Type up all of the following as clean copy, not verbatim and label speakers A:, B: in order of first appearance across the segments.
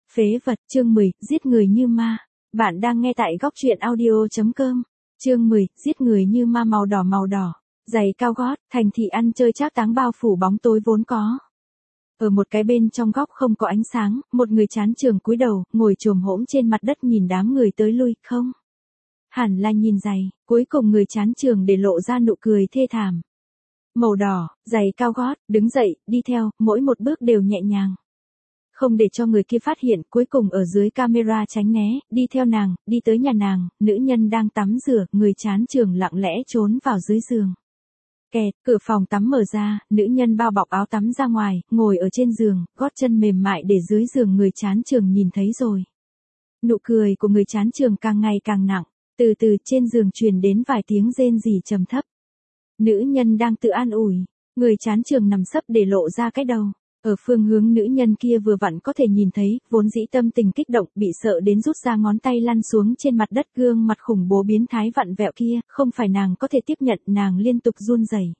A: Phế vật, chương 10, giết người như ma. Bạn đang nghe tại góc truyện audio.com. Chương 10, giết người như ma. Màu đỏ. Giày cao gót, thành thị ăn chơi trác táng bao phủ bóng tối vốn có. Ở một cái bên trong góc không có ánh sáng, một người chán trường cúi đầu, ngồi chồm hổm trên mặt đất nhìn đám người tới lui, không. Hẳn là nhìn giày, cuối cùng người chán trường để lộ ra nụ cười thê thảm. Màu đỏ, giày cao gót, đứng dậy, đi theo, mỗi một bước đều nhẹ nhàng. Không để cho người kia phát hiện, cuối cùng ở dưới camera tránh né, đi theo nàng, đi tới nhà nàng, nữ nhân đang tắm rửa, người chán trường lặng lẽ trốn vào dưới giường. Kẹt, cửa phòng tắm mở ra, nữ nhân bao bọc áo tắm ra ngoài, ngồi ở trên giường, gót chân mềm mại để dưới giường người chán trường nhìn thấy rồi. Nụ cười của người chán trường càng ngày càng nặng, từ từ trên giường truyền đến vài tiếng rên rỉ trầm thấp. Nữ nhân đang tự an ủi, người chán trường nằm sấp để lộ ra cái đầu. Ở phương hướng nữ nhân kia vừa vặn có thể nhìn thấy, vốn dĩ tâm tình kích động, bị sợ đến rút ra ngón tay lăn xuống trên mặt đất, gương mặt khủng bố biến thái vặn vẹo kia, không phải nàng có thể tiếp nhận, nàng liên tục run rẩy.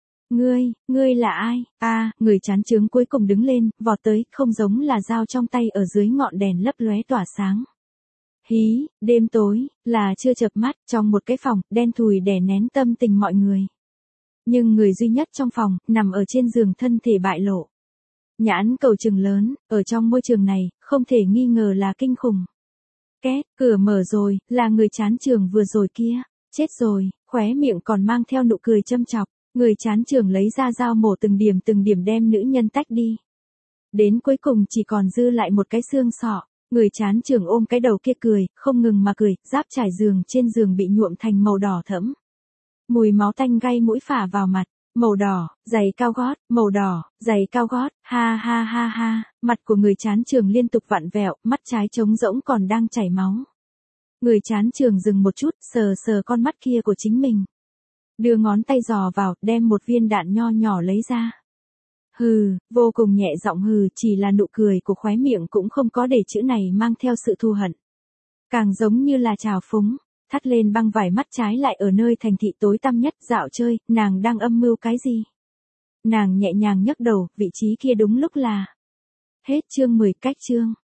A: Ngươi là ai? Người chán chướng cuối cùng đứng lên, vọt tới, không giống là dao trong tay ở dưới ngọn đèn lấp lóe tỏa sáng. Hí, đêm tối, là chưa chợp mắt, trong một cái phòng, đen thùi đè nén tâm tình mọi người. Nhưng người duy nhất trong phòng, nằm ở trên giường thân thể bại lộ. Nhãn cầu trừng lớn, ở trong môi trường này, không thể nghi ngờ là kinh khủng. Két, cửa mở rồi, là người chán trường vừa rồi kia. Chết rồi, khóe miệng còn mang theo nụ cười châm chọc. Người chán trường lấy ra dao mổ từng điểm đem nữ nhân tách đi. Đến cuối cùng chỉ còn dư lại một cái xương sọ. Người chán trường ôm cái đầu kia cười, không ngừng mà cười, giáp trải giường trên giường bị nhuộm thành màu đỏ thẫm. Mùi máu tanh gây mũi phả vào mặt. Màu đỏ, giày cao gót, màu đỏ, giày cao gót, ha. Mặt của người chán trường liên tục vặn vẹo, mắt trái trống rỗng còn đang chảy máu. Người chán trường dừng một chút, sờ con mắt kia của chính mình. Đưa ngón tay dò vào, đem một viên đạn nho nhỏ lấy ra. Hừ, vô cùng nhẹ giọng hừ, chỉ là nụ cười của khóe miệng cũng không có để chữ này mang theo sự thù hận. Càng giống như là trào phúng. Thắt lên băng vải, mắt trái lại ở nơi thành thị tối tăm nhất, dạo chơi, nàng đang âm mưu cái gì? Nàng nhẹ nhàng nhấc đầu, vị trí kia đúng lúc là. Hết chương 10, cách chương.